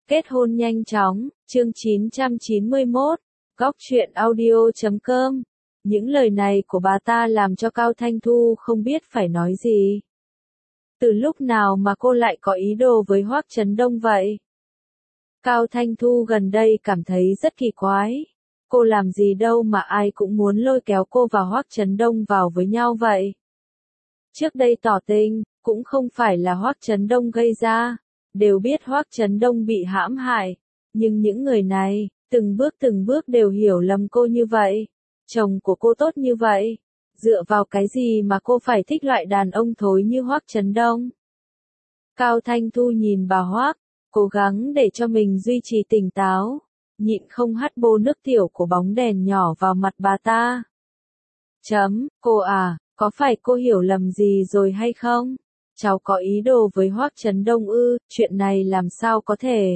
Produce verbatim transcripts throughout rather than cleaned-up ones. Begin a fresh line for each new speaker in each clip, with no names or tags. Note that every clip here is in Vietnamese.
Kết hôn nhanh chóng, chương chín trăm chín mươi mốt, góc truyện audio chấm com. Những lời này của bà ta làm cho Cao Thanh Thu không biết phải nói gì. Từ lúc nào mà cô lại có ý đồ với Hoắc Chấn Đông vậy? Cao Thanh Thu gần đây cảm thấy rất kỳ quái. Cô làm gì đâu mà ai cũng muốn lôi kéo cô và Hoắc Chấn Đông vào với nhau vậy? Trước đây tỏ tình, cũng không phải là Hoắc Chấn Đông gây ra. Đều biết Hoắc Chấn Đông bị hãm hại, nhưng những người này, từng bước từng bước đều hiểu lầm cô như vậy. Chồng của cô tốt như vậy, dựa vào cái gì mà cô phải thích loại đàn ông thối như Hoắc Chấn Đông? Cao Thanh Thu nhìn bà Hoắc, cố gắng để cho mình duy trì tỉnh táo, nhịn không hắt bô nước tiểu của bóng đèn nhỏ vào mặt bà ta. Chấm, cô à, có phải cô hiểu lầm gì rồi hay không? Cháu có ý đồ với Hoắc Chấn Đông ư, chuyện này làm sao có thể?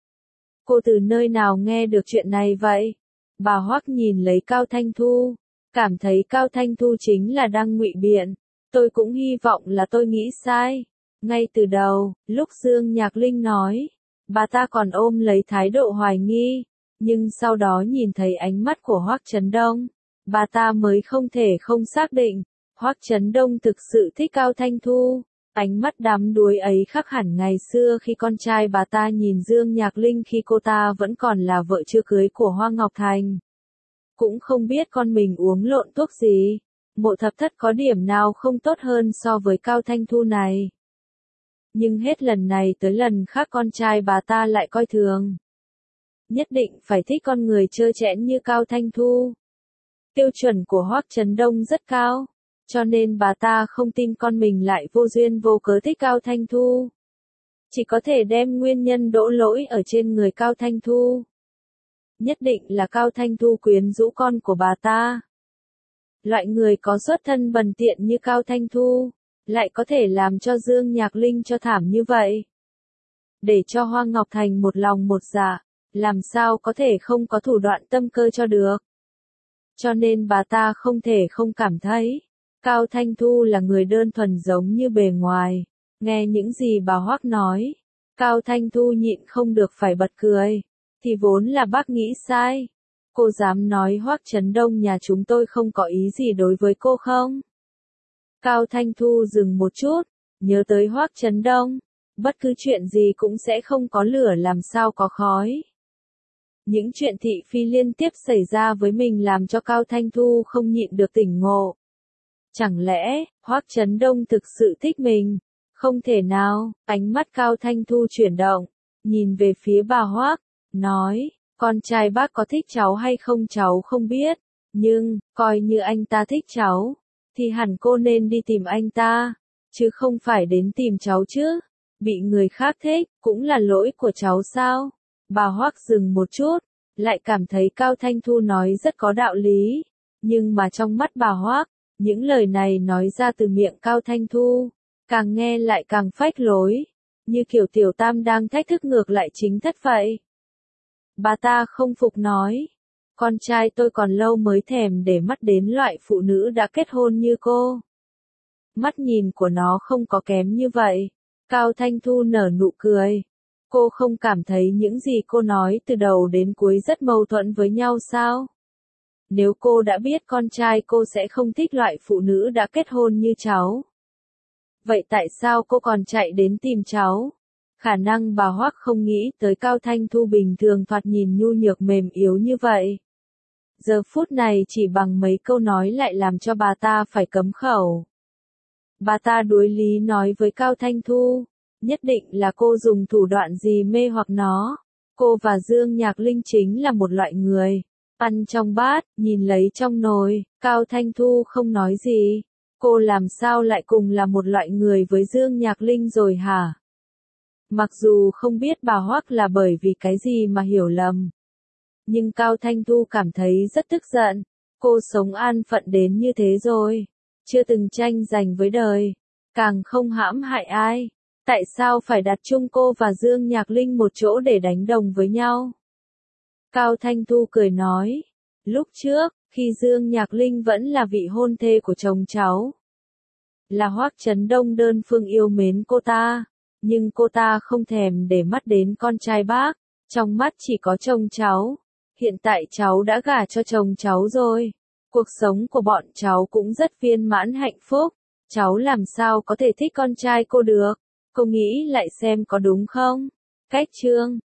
Cô từ nơi nào nghe được chuyện này vậy? Bà Hoắc nhìn lấy Cao Thanh Thu, cảm thấy Cao Thanh Thu chính là đang ngụy biện. Tôi cũng hy vọng là tôi nghĩ sai. Ngay từ đầu, lúc Dương Nhạc Linh nói, bà ta còn ôm lấy thái độ hoài nghi, nhưng sau đó nhìn thấy ánh mắt của Hoắc Chấn Đông, bà ta mới không thể không xác định, Hoắc Chấn Đông thực sự thích Cao Thanh Thu. Ánh mắt đắm đuối ấy khác hẳn ngày xưa khi con trai bà ta nhìn Dương Nhạc Linh khi cô ta vẫn còn là vợ chưa cưới của Hoa Ngọc Thành. Cũng không biết con mình uống lộn thuốc gì. Mộ Thập Thất có điểm nào không tốt hơn so với Cao Thanh Thu này. Nhưng hết lần này tới lần khác con trai bà ta lại coi thường. Nhất định phải thích con người trơ trẽn như Cao Thanh Thu. Tiêu chuẩn của Hoắc Chấn Đông rất cao. Cho nên bà ta không tin con mình lại vô duyên vô cớ thích Cao Thanh Thu. Chỉ có thể đem nguyên nhân đổ lỗi ở trên người Cao Thanh Thu. Nhất định là Cao Thanh Thu quyến rũ con của bà ta. Loại người có xuất thân bần tiện như Cao Thanh Thu, lại có thể làm cho Dương Nhạc Linh cho thảm như vậy. Để cho Hoa Ngọc Thành một lòng một dạ, làm sao có thể không có thủ đoạn tâm cơ cho được. Cho nên bà ta không thể không cảm thấy Cao Thanh Thu là người đơn thuần giống như bề ngoài. Nghe những gì bà Hoắc nói, Cao Thanh Thu nhịn không được phải bật cười. Thì vốn là bác nghĩ sai. Cô dám nói Hoắc Chấn Đông nhà chúng tôi không có ý gì đối với cô không? Cao Thanh Thu dừng một chút, nhớ tới Hoắc Chấn Đông. Bất cứ chuyện gì cũng sẽ không có lửa làm sao có khói. Những chuyện thị phi liên tiếp xảy ra với mình làm cho Cao Thanh Thu không nhịn được tỉnh ngộ. Chẳng lẽ, Hoắc Chấn Đông thực sự thích mình? Không thể nào, ánh mắt Cao Thanh Thu chuyển động, nhìn về phía bà Hoắc, nói, con trai bác có thích cháu hay không cháu không biết, nhưng, coi như anh ta thích cháu, thì hẳn cô nên đi tìm anh ta, chứ không phải đến tìm cháu chứ. Bị người khác thích, cũng là lỗi của cháu sao? Bà Hoắc dừng một chút, lại cảm thấy Cao Thanh Thu nói rất có đạo lý, nhưng mà trong mắt bà Hoắc, những lời này nói ra từ miệng Cao Thanh Thu, càng nghe lại càng phách lối, như kiểu tiểu tam đang thách thức ngược lại chính thất vậy. Bà ta không phục nói, con trai tôi còn lâu mới thèm để mắt đến loại phụ nữ đã kết hôn như cô. Mắt nhìn của nó không có kém như vậy. Cao Thanh Thu nở nụ cười. Cô không cảm thấy những gì cô nói từ đầu đến cuối rất mâu thuẫn với nhau sao? Nếu cô đã biết con trai cô sẽ không thích loại phụ nữ đã kết hôn như cháu. Vậy tại sao cô còn chạy đến tìm cháu? Khả năng bà Hoắc không nghĩ tới Cao Thanh Thu bình thường thoạt nhìn nhu nhược mềm yếu như vậy. Giờ phút này chỉ bằng mấy câu nói lại làm cho bà ta phải cấm khẩu. Bà ta đối lý nói với Cao Thanh Thu, nhất định là cô dùng thủ đoạn gì mê hoặc nó. Cô và Dương Nhạc Linh chính là một loại người. Ăn trong bát, nhìn lấy trong nồi, Cao Thanh Thu không nói gì. Cô làm sao lại cùng là một loại người với Dương Nhạc Linh rồi hả? Mặc dù không biết bà Hoắc là bởi vì cái gì mà hiểu lầm. Nhưng Cao Thanh Thu cảm thấy rất tức giận. Cô sống an phận đến như thế rồi. Chưa từng tranh giành với đời. Càng không hãm hại ai. Tại sao phải đặt chung cô và Dương Nhạc Linh một chỗ để đánh đồng với nhau? Cao Thanh Thu cười nói. Lúc trước, khi Dương Nhạc Linh vẫn là vị hôn thê của chồng cháu. Là Hoắc Chấn Đông đơn phương yêu mến cô ta. Nhưng cô ta không thèm để mắt đến con trai bác. Trong mắt chỉ có chồng cháu. Hiện tại cháu đã gả cho chồng cháu rồi. Cuộc sống của bọn cháu cũng rất viên mãn hạnh phúc. Cháu làm sao có thể thích con trai cô được? Cô nghĩ lại xem có đúng không? Cách chương